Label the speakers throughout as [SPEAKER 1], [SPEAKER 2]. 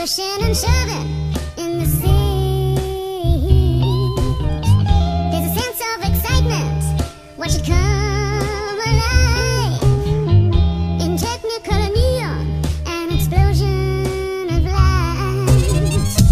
[SPEAKER 1] pushing and shoving in the sea. There's a sense of excitement, watch it come alive in technicolor neon, an explosion of light.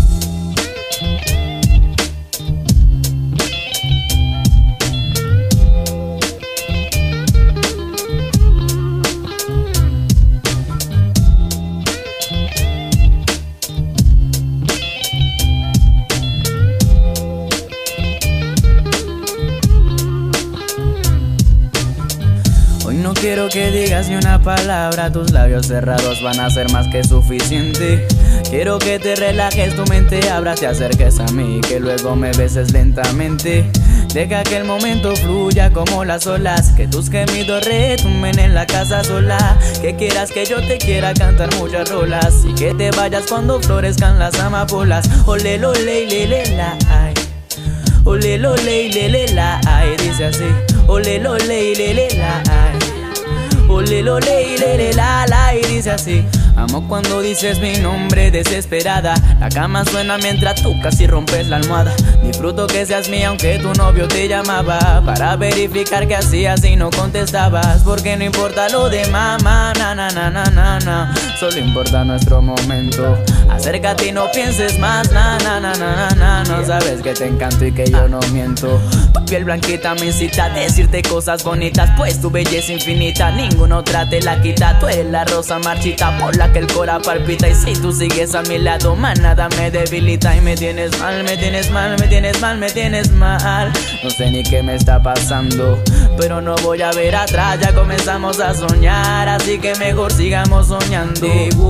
[SPEAKER 2] No quiero que digas ni una palabra, tus labios cerrados van a ser más que suficiente. Quiero que te relajes, tu mente abra, te acerques a mí, que luego me beses lentamente. Deja que el momento fluya como las olas, que tus gemidos retumben en la casa sola. Que quieras que yo te quiera cantar muchas rolas y que te vayas cuando florezcan las amapolas. Ole lo le le la ay, ole lo le le la ay, dice así. Ole lo le le la ay, ole lo le la la, y dice así. Amo cuando dices mi nombre desesperada. La cama suena mientras tú casi rompes la almohada. Disfruto que seas mía aunque tu novio te llamaba para verificar que hacías y no contestabas. Porque no importa lo de mamá, na na na na na na. Solo importa nuestro momento. Acércate y no pienses más, na na na na na na. No sabes que te encanto y que yo no miento. Tu piel blanquita me incita a decirte cosas bonitas, pues tu belleza infinita ninguna otra te la quita. Tú eres la rosa marchita por la que el cora palpita, y si tú sigues a mi lado, más nada me debilita. Y me tienes mal, me tienes mal, me tienes mal, me tienes mal. No sé ni qué me está pasando, pero no voy a ver atrás, ya comenzamos a soñar, así que mejor sigamos soñando.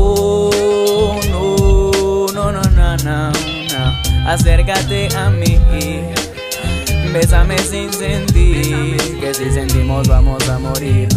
[SPEAKER 2] No, no, no, no, no, no. Acércate a mí, bésame sin sentir, que si sentimos vamos a morir.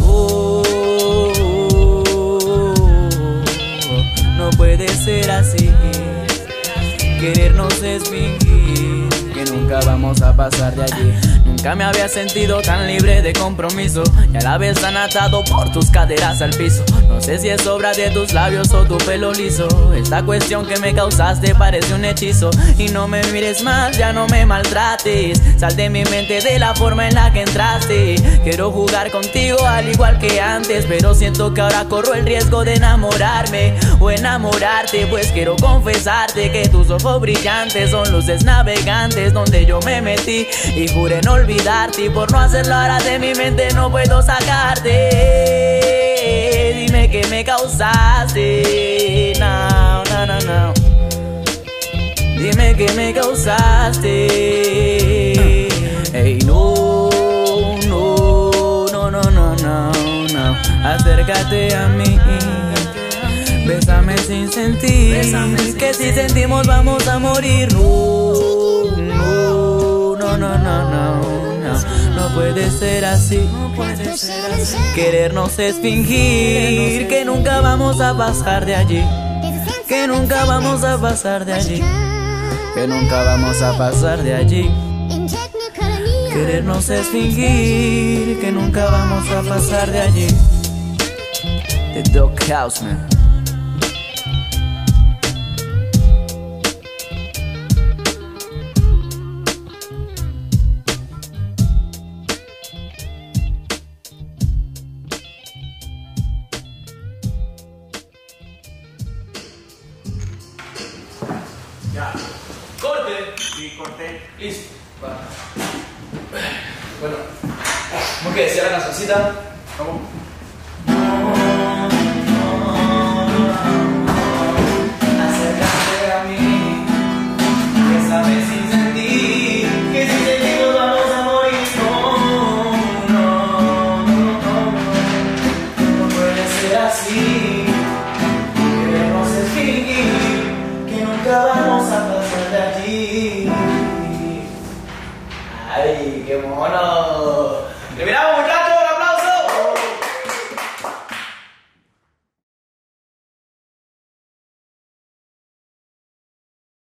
[SPEAKER 2] No puede ser así, querernos es fingir que nunca vamos a pasar de allí. Nunca me había sentido tan libre de compromiso y a la vez tan atado por tus caderas al piso. No sé si es obra de tus labios o tu pelo liso. Esta cuestión que me causaste parece un hechizo. Y no me mires más, ya no me maltrates. Sal de mi mente de la forma en la que entraste. Quiero jugar contigo al igual que antes, pero siento que ahora corro el riesgo de enamorarme o enamorarte, pues quiero confesarte que tus ojos brillantes son luces navegantes donde yo me metí y juré no olvidarte, y por no hacerlo ahora de mi mente no puedo sacarte. Dime qué me causaste, no, no, no, no. Dime qué me causaste. Hey, no, no, no, no, no, no, no. Acércate a mí, bésame sin sentir, que si sentimos vamos a morir. No, no, no, no, no, no. No puede ser así, no puede ser así. Querernos es fingir que nunca vamos a pasar de allí, que nunca vamos a pasar de allí, que nunca vamos a pasar de allí. Querernos es fingir que nunca vamos a pasar de allí. The Dog House, man.
[SPEAKER 3] Ya. ¡Corte!
[SPEAKER 4] Sí, corté.
[SPEAKER 3] Listo. Va. Bueno. ¿Cómo que? ¿Cierran la salsita?
[SPEAKER 4] ¿Cómo?